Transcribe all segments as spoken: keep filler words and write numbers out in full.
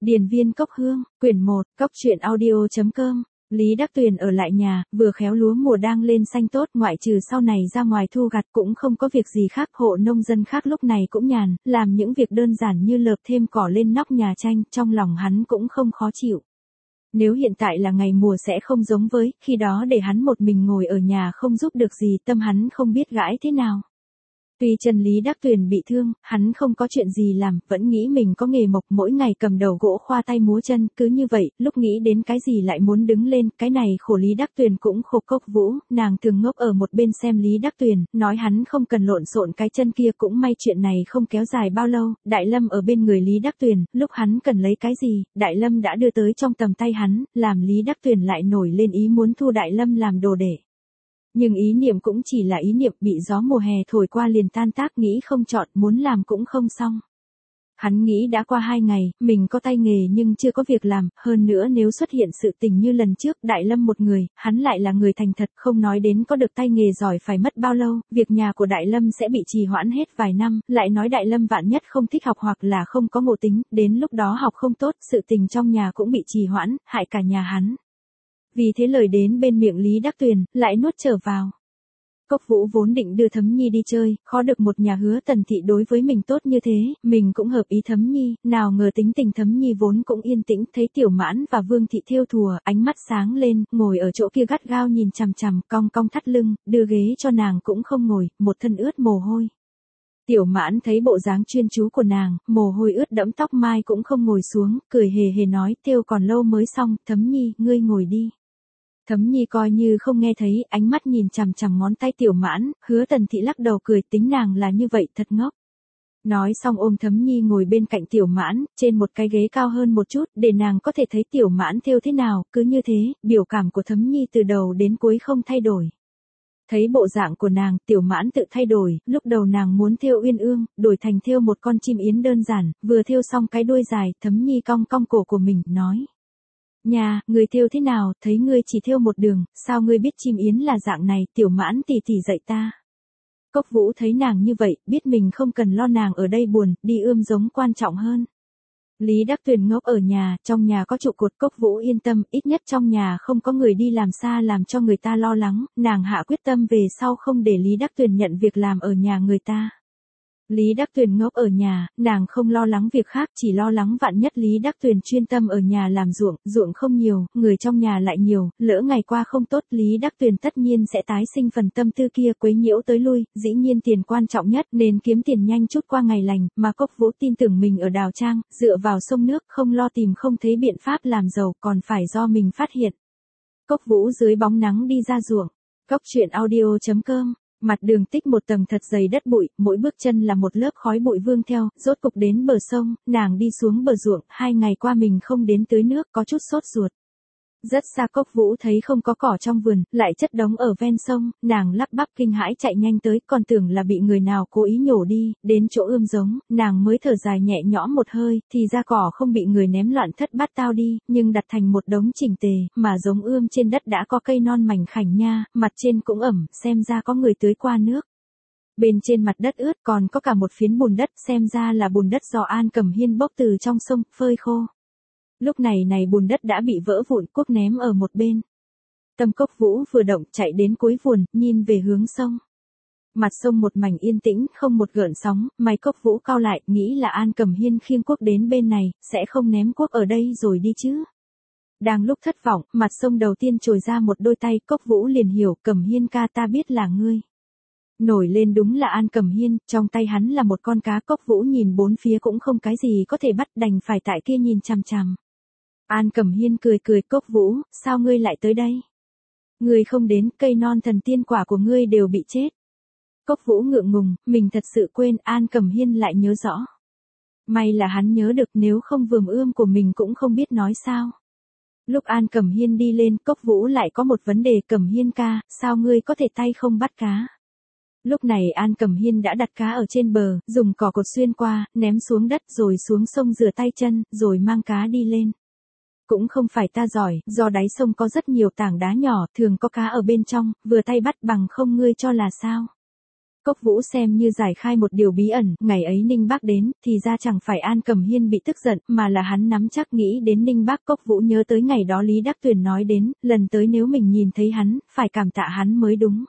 Điền viên cốc hương, quyển một, cốc truyện audio chấm com. Lý Đắc Tuyền ở lại nhà, vừa khéo lúa mùa đang lên xanh tốt, ngoại trừ sau này ra ngoài thu gặt cũng không có việc gì khác, hộ nông dân khác lúc này cũng nhàn, làm những việc đơn giản như lợp thêm cỏ lên nóc nhà tranh, trong lòng hắn cũng không khó chịu. Nếu hiện tại là ngày mùa sẽ không giống với, khi đó để hắn một mình ngồi ở nhà không giúp được gì, tâm hắn không biết gãi thế nào. Tuy Trần Lý Đắc Tuyền bị thương, hắn không có chuyện gì làm, vẫn nghĩ mình có nghề mộc, mỗi ngày cầm đầu gỗ khoa tay múa chân, cứ như vậy, lúc nghĩ đến cái gì lại muốn đứng lên, cái này khổ Lý Đắc Tuyền cũng khổ Cốc Vũ, nàng thường ngốc ở một bên xem Lý Đắc Tuyền, nói hắn không cần lộn xộn cái chân kia, cũng may chuyện này không kéo dài bao lâu, Đại Lâm ở bên người Lý Đắc Tuyền, lúc hắn cần lấy cái gì, Đại Lâm đã đưa tới trong tầm tay hắn, làm Lý Đắc Tuyền lại nổi lên ý muốn thu Đại Lâm làm đồ đệ. Nhưng ý niệm cũng chỉ là ý niệm, bị gió mùa hè thổi qua liền tan tác, nghĩ không chọn, muốn làm cũng không xong. Hắn nghĩ đã qua hai ngày, mình có tay nghề nhưng chưa có việc làm, hơn nữa nếu xuất hiện sự tình như lần trước, Đại Lâm một người, hắn lại là người thành thật, không nói đến có được tay nghề giỏi phải mất bao lâu, việc nhà của Đại Lâm sẽ bị trì hoãn hết vài năm, lại nói Đại Lâm vạn nhất không thích học hoặc là không có ngộ tính, đến lúc đó học không tốt, sự tình trong nhà cũng bị trì hoãn, hại cả nhà hắn. Vì thế lời đến bên miệng Lý Đắc Tuyền, lại nuốt trở vào. Cốc Vũ vốn định đưa Thấm Nhi đi chơi, khó được một nhà hứa Tần thị đối với mình tốt như thế, mình cũng hợp ý Thấm Nhi, nào ngờ tính tình Thấm Nhi vốn cũng yên tĩnh, thấy Tiểu Mãn và Vương thị thêu thùa, ánh mắt sáng lên, ngồi ở chỗ kia gắt gao nhìn chằm chằm, cong cong thắt lưng, đưa ghế cho nàng cũng không ngồi, một thân ướt mồ hôi. Tiểu Mãn thấy bộ dáng chuyên chú của nàng, mồ hôi ướt đẫm tóc mai cũng không ngồi xuống, cười hề hề nói, thêu còn lâu mới xong, Thấm Nhi, ngươi ngồi đi. Thấm Nhi coi như không nghe thấy, ánh mắt nhìn chằm chằm ngón tay Tiểu Mãn, hứa Tần thị lắc đầu cười, tính nàng là như vậy, thật ngốc. Nói xong ôm Thấm Nhi ngồi bên cạnh Tiểu Mãn, trên một cái ghế cao hơn một chút, để nàng có thể thấy Tiểu Mãn thêu thế nào, cứ như thế, biểu cảm của Thấm Nhi từ đầu đến cuối không thay đổi. Thấy bộ dạng của nàng, Tiểu Mãn tự thay đổi, lúc đầu nàng muốn thêu uyên ương, đổi thành thêu một con chim yến đơn giản, vừa thêu xong cái đuôi dài, Thấm Nhi cong cong cổ của mình, nói. Nhà, người thêu thế nào, thấy ngươi chỉ thêu một đường, sao ngươi biết chim yến là dạng này, Tiểu Mãn tỉ tỉ dạy ta. Cốc Vũ thấy nàng như vậy, biết mình không cần lo nàng ở đây buồn, đi ươm giống quan trọng hơn. Lý Đắc Tuyền ngốc ở nhà, trong nhà có trụ cột, Cốc Vũ yên tâm, ít nhất trong nhà không có người đi làm xa làm cho người ta lo lắng, nàng hạ quyết tâm về sau không để Lý Đắc Tuyền nhận việc làm ở nhà người ta. Lý Đắc Tuyền ngốc ở nhà, nàng không lo lắng việc khác, chỉ lo lắng vạn nhất Lý Đắc Tuyền chuyên tâm ở nhà làm ruộng, ruộng không nhiều, người trong nhà lại nhiều, lỡ ngày qua không tốt, Lý Đắc Tuyền tất nhiên sẽ tái sinh phần tâm tư kia, quấy nhiễu tới lui, dĩ nhiên tiền quan trọng nhất, nên kiếm tiền nhanh chút qua ngày lành, mà Cốc Vũ tin tưởng mình ở Đào Trang, dựa vào sông nước, không lo tìm không thấy biện pháp làm giàu, còn phải do mình phát hiện. Cốc Vũ dưới bóng nắng đi ra ruộng. Cốc truyện audio chấm com. Mặt đường tích một tầng thật dày đất bụi, mỗi bước chân là một lớp khói bụi vương theo, rốt cục đến bờ sông, nàng đi xuống bờ ruộng, hai ngày qua mình không đến tưới nước, có chút sốt ruột. Rất xa Cốc Vũ thấy không có cỏ trong vườn, lại chất đống ở ven sông, nàng lắp bắp kinh hãi chạy nhanh tới, còn tưởng là bị người nào cố ý nhổ đi, đến chỗ ươm giống, nàng mới thở dài nhẹ nhõm một hơi, thì ra cỏ không bị người ném loạn thất bát tao đi, nhưng đặt thành một đống chỉnh tề, mà giống ươm trên đất đã có cây non mảnh khảnh nha, mặt trên cũng ẩm, xem ra có người tưới qua nước. Bên trên mặt đất ướt còn có cả một phiến bùn đất, xem ra là bùn đất do An Cẩm Hiên bốc từ trong sông, phơi khô. Lúc này này bùn đất đã bị vỡ vụn, cuốc ném ở một bên. Tâm Cốc Vũ vừa động chạy đến cuối vườn, nhìn về hướng sông. Mặt sông một mảnh yên tĩnh, không một gợn sóng, mày Cốc Vũ cau lại, nghĩ là An Cẩm Hiên khiêng cuốc đến bên này, sẽ không ném cuốc ở đây rồi đi chứ. Đang lúc thất vọng, mặt sông đầu tiên trồi ra một đôi tay, Cốc Vũ liền hiểu, Cẩm Hiên ca, ta biết là ngươi. Nổi lên đúng là An Cẩm Hiên, trong tay hắn là một con cá. Cốc Vũ nhìn bốn phía cũng không cái gì có thể bắt, đành phải tại kia nhìn chằm chằm. An Cẩm Hiên cười cười, Cốc Vũ, sao ngươi lại tới đây? Ngươi không đến, cây non thần tiên quả của ngươi đều bị chết. Cốc Vũ ngượng ngùng, mình thật sự quên, An Cẩm Hiên lại nhớ rõ. May là hắn nhớ được, nếu không vườn ươm của mình cũng không biết nói sao. Lúc An Cẩm Hiên đi lên, Cốc Vũ lại có một vấn đề, Cẩm Hiên ca, sao ngươi có thể tay không bắt cá? Lúc này An Cẩm Hiên đã đặt cá ở trên bờ, dùng cỏ cột xuyên qua, ném xuống đất rồi xuống sông rửa tay chân, rồi mang cá đi lên. Cũng không phải ta giỏi, do đáy sông có rất nhiều tảng đá nhỏ, thường có cá ở bên trong, vừa tay bắt bằng không, ngươi cho là sao? Cốc Vũ xem như giải khai một điều bí ẩn, ngày ấy Ninh Bác đến, thì ra chẳng phải An Cẩm Hiên bị tức giận, mà là hắn nắm chắc nghĩ đến Ninh Bác. Cốc Vũ nhớ tới ngày đó Lý Đắc Tuyền nói đến, lần tới nếu mình nhìn thấy hắn, phải cảm tạ hắn mới đúng.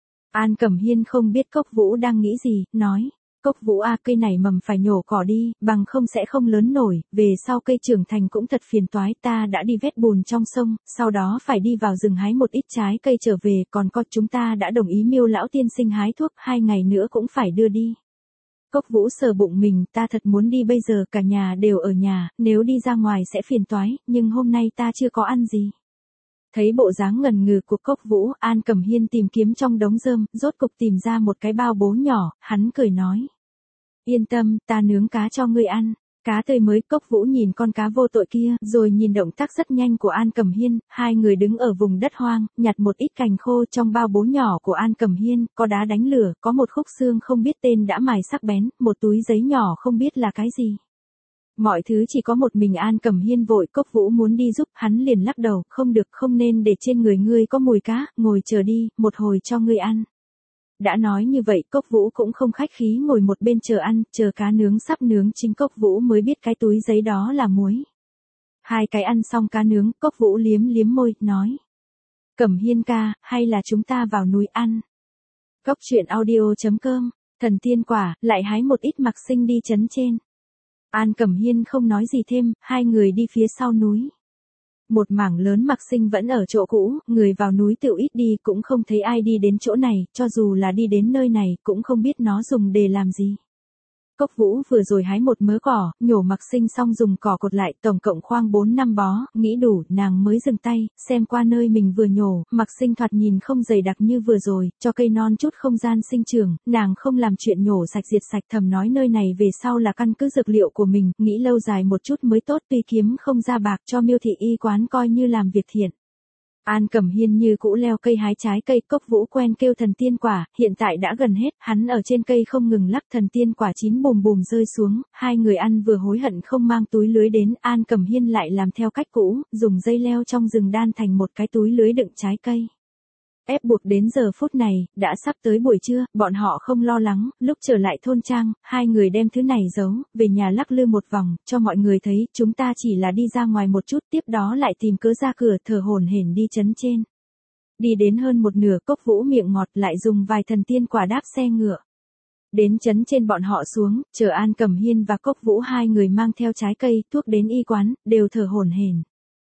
An Cẩm Hiên không biết Cốc Vũ đang nghĩ gì, nói. Cốc Vũ a, cây này mầm phải nhổ cỏ đi, bằng không sẽ không lớn nổi, về sau cây trưởng thành cũng thật phiền toái, ta đã đi vét bùn trong sông, sau đó phải đi vào rừng hái một ít trái cây trở về, còn có chúng ta đã đồng ý Miêu lão tiên sinh hái thuốc, hai ngày nữa cũng phải đưa đi. Cốc Vũ sờ bụng mình, ta thật muốn đi bây giờ, cả nhà đều ở nhà, nếu đi ra ngoài sẽ phiền toái, nhưng hôm nay ta chưa có ăn gì. Thấy bộ dáng ngần ngừ của Cốc Vũ, An Cẩm Hiên tìm kiếm trong đống rơm, rốt cục tìm ra một cái bao bố nhỏ, hắn cười nói. Yên tâm, ta nướng cá cho ngươi ăn. Cá tươi mới. Cốc Vũ nhìn con cá vô tội kia, rồi nhìn động tác rất nhanh của An Cẩm Hiên, hai người đứng ở vùng đất hoang, nhặt một ít cành khô trong bao bố nhỏ của An Cẩm Hiên, có đá đánh lửa, có một khúc xương không biết tên đã mài sắc bén, một túi giấy nhỏ không biết là cái gì. Mọi thứ chỉ có một mình An Cẩm Hiên vội. Cốc Vũ muốn đi giúp, hắn liền lắc đầu, không được, không nên để trên người ngươi có mùi cá, ngồi chờ đi, một hồi cho ngươi ăn. Đã nói như vậy, Cốc Vũ cũng không khách khí ngồi một bên chờ ăn, chờ cá nướng sắp nướng chính Cốc Vũ mới biết cái túi giấy đó là muối. Hai cái ăn xong cá nướng, Cốc Vũ liếm liếm môi, nói. Cẩm Hiên ca, hay là chúng ta vào núi ăn. Cốc truyện audio chấm com, thần tiên quả, lại hái một ít mặc sinh đi trấn trên. An Cẩm Hiên không nói gì thêm, hai người đi phía sau núi. Một mảng lớn mặc sinh vẫn ở chỗ cũ, người vào núi tự ít đi cũng không thấy ai đi đến chỗ này, cho dù là đi đến nơi này cũng không biết nó dùng để làm gì. Cốc Vũ vừa rồi hái một mớ cỏ, nhổ mặc sinh xong dùng cỏ cột lại, tổng cộng khoang bốn năm bó, nghĩ đủ, nàng mới dừng tay, xem qua nơi mình vừa nhổ, mặc sinh thoạt nhìn không dày đặc như vừa rồi, cho cây non chút không gian sinh trưởng, nàng không làm chuyện nhổ sạch diệt sạch, thầm nói nơi này về sau là căn cứ dược liệu của mình, nghĩ lâu dài một chút mới tốt, tuy kiếm không ra bạc cho Miêu thị y quán coi như làm việc thiện. An Cẩm Hiên như cũ leo cây hái trái cây. Cốc Vũ quen kêu thần tiên quả, hiện tại đã gần hết, hắn ở trên cây không ngừng lắc, thần tiên quả chín bùm bùm rơi xuống, hai người ăn vừa hối hận không mang túi lưới đến, An Cẩm Hiên lại làm theo cách cũ, dùng dây leo trong rừng đan thành một cái túi lưới đựng trái cây. Ép buộc đến giờ phút này, đã sắp tới buổi trưa, bọn họ không lo lắng, lúc trở lại thôn trang, hai người đem thứ này giấu, về nhà lắc lư một vòng, cho mọi người thấy, chúng ta chỉ là đi ra ngoài một chút, tiếp đó lại tìm cớ ra cửa, thở hổn hển đi trấn trên. Đi đến hơn một nửa, Cốc Vũ miệng ngọt lại dùng vài thần tiên quả đáp xe ngựa. Đến trấn trên bọn họ xuống, chờ An Cẩm Hiên và Cốc Vũ hai người mang theo trái cây, thuốc đến y quán, đều thở hổn hển.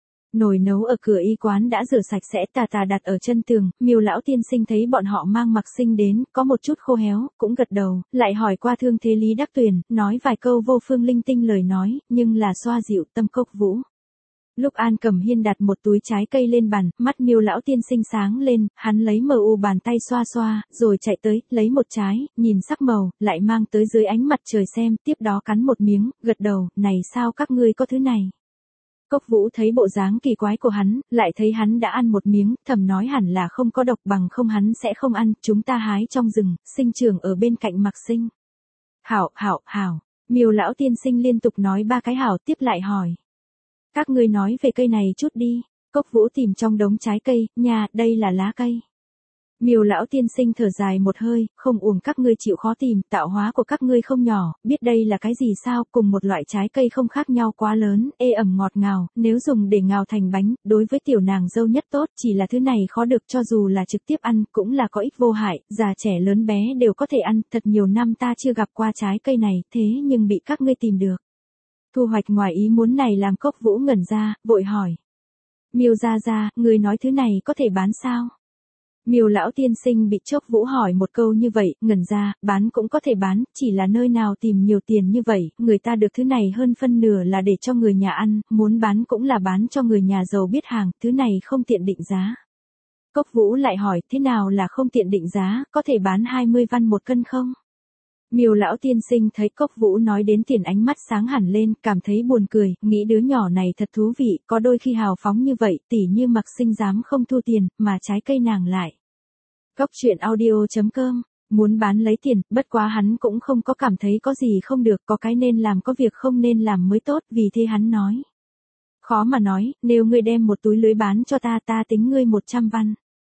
Nồi nấu ở cửa y quán đã rửa sạch sẽ, tà tà đặt ở chân tường, Miêu lão tiên sinh thấy bọn họ mang mặc sinh đến, có một chút khô héo, cũng gật đầu, lại hỏi qua thương thế Lý Đắc Tuyền, nói vài câu vô phương linh tinh lời nói, nhưng là xoa dịu tâm Cốc Vũ. Lúc An Cẩm Hiên đặt một túi trái cây lên bàn, mắt Miêu lão tiên sinh sáng lên, hắn lấy mờ u bàn tay xoa xoa, rồi chạy tới, lấy một trái, nhìn sắc màu, lại mang tới dưới ánh mặt trời xem, tiếp đó cắn một miếng, gật đầu, này sao các ngươi có thứ này. Cốc Vũ thấy bộ dáng kỳ quái của hắn, lại thấy hắn đã ăn một miếng, thầm nói hẳn là không có độc, bằng không hắn sẽ không ăn, chúng ta hái trong rừng, sinh trưởng ở bên cạnh mặc sinh. Hảo, hảo, hảo, Miêu lão tiên sinh liên tục nói ba cái hảo, tiếp lại hỏi. Các ngươi nói về cây này chút đi. Cốc Vũ tìm trong đống trái cây, nhà, đây là lá cây. Miêu lão tiên sinh thở dài một hơi, không uổng các ngươi chịu khó tìm, tạo hóa của các ngươi không nhỏ, biết đây là cái gì sao, cùng một loại trái cây không khác nhau quá lớn, ê ẩm ngọt ngào, nếu dùng để ngào thành bánh, đối với tiểu nàng dâu nhất tốt, chỉ là thứ này khó được, cho dù là trực tiếp ăn, cũng là có ích vô hại, già trẻ lớn bé đều có thể ăn, thật nhiều năm ta chưa gặp qua trái cây này, thế nhưng bị các ngươi tìm được. Thu hoạch ngoài ý muốn này làm Cốc Vũ ngẩn ra, vội hỏi. Miêu gia gia, người nói thứ này có thể bán sao? Miêu lão tiên sinh bị Cốc Vũ hỏi một câu như vậy, ngẩn ra, bán cũng có thể bán, chỉ là nơi nào tìm nhiều tiền như vậy, người ta được thứ này hơn phân nửa là để cho người nhà ăn, muốn bán cũng là bán cho người nhà giàu biết hàng, thứ này không tiện định giá. Cốc Vũ lại hỏi, thế nào là không tiện định giá, có thể bán hai mươi văn một cân không? Miêu lão tiên sinh thấy Cốc Vũ nói đến tiền, ánh mắt sáng hẳn lên, cảm thấy buồn cười, nghĩ đứa nhỏ này thật thú vị, có đôi khi hào phóng như vậy, tỉ như mặc sinh dám không thu tiền, mà trái cây nàng lại. Cốc truyện audio chấm com, muốn bán lấy tiền, bất quá hắn cũng không có cảm thấy có gì không được, có cái nên làm có việc không nên làm mới tốt, vì thế hắn nói. Khó mà nói, nếu ngươi đem một túi lưới bán cho ta ta tính ngươi một trăm văn.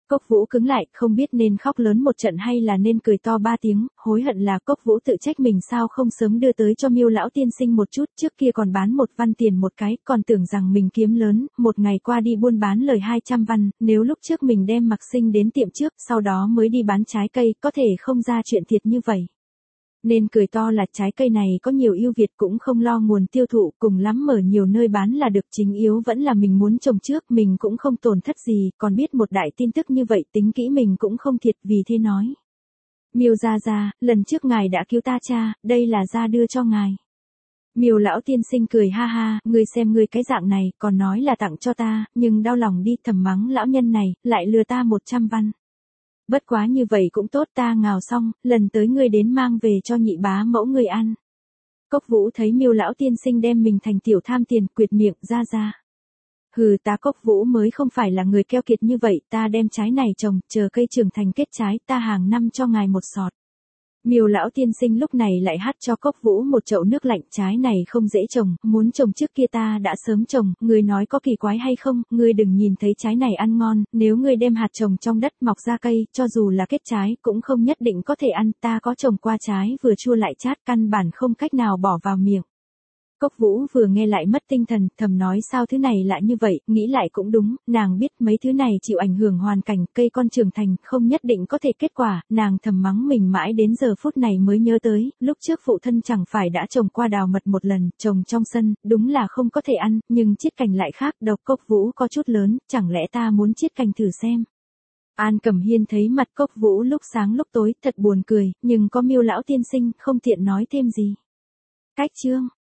Cốc Vũ cứng lại, không biết nên khóc lớn một trận hay là nên cười to ba tiếng, hối hận là Cốc Vũ tự trách mình sao không sớm đưa tới cho Miêu lão tiên sinh một chút, trước kia còn bán một văn tiền một cái, còn tưởng rằng mình kiếm lớn, một ngày qua đi buôn bán lời hai trăm văn, nếu lúc trước mình đem Mặc Sinh đến tiệm trước, sau đó mới đi bán trái cây, có thể không ra chuyện thiệt như vậy. Nên cười to là trái cây này có nhiều ưu việt cũng không lo nguồn tiêu thụ, cùng lắm mở nhiều nơi bán là được, chính yếu vẫn là mình muốn trồng trước, mình cũng không tổn thất gì, còn biết một đại tin tức như vậy tính kỹ mình cũng không thiệt, vì thế nói. Miêu gia gia, lần trước ngài đã cứu ta cha, đây là gia đưa cho ngài. Miêu lão tiên sinh cười ha ha, ngươi xem ngươi cái dạng này, còn nói là tặng cho ta, nhưng đau lòng đi, thầm mắng lão nhân này, lại lừa ta một trăm văn. Bất quá như vậy cũng tốt, ta ngào xong, lần tới ngươi đến mang về cho nhị bá mẫu ngươi ăn. Cốc Vũ thấy Miêu lão tiên sinh đem mình thành tiểu tham tiền, quyệt miệng ra ra. Hừ, ta Cốc Vũ mới không phải là người keo kiệt như vậy, ta đem trái này trồng, chờ cây trưởng thành kết trái, ta hàng năm cho ngài một sọt. Miêu lão tiên sinh lúc này lại hắt cho Cốc Vũ một chậu nước lạnh, trái này không dễ trồng, muốn trồng trước kia ta đã sớm trồng, ngươi nói có kỳ quái hay không, ngươi đừng nhìn thấy trái này ăn ngon, nếu ngươi đem hạt trồng trong đất mọc ra cây, cho dù là kết trái cũng không nhất định có thể ăn, ta có trồng qua trái vừa chua lại chát, căn bản không cách nào bỏ vào miệng. Cốc Vũ vừa nghe lại mất tinh thần, thầm nói sao thứ này lại như vậy, nghĩ lại cũng đúng, nàng biết mấy thứ này chịu ảnh hưởng hoàn cảnh, cây con trưởng thành, không nhất định có thể kết quả, nàng thầm mắng mình mãi đến giờ phút này mới nhớ tới, lúc trước phụ thân chẳng phải đã trồng qua đào mật một lần, trồng trong sân, đúng là không có thể ăn, nhưng chiết cành lại khác, độc. Cốc Vũ có chút lớn, chẳng lẽ ta muốn chiết cành thử xem. An Cẩm Hiên thấy mặt Cốc Vũ lúc sáng lúc tối, thật buồn cười, nhưng có Miêu lão tiên sinh, không tiện nói thêm gì. Cách chương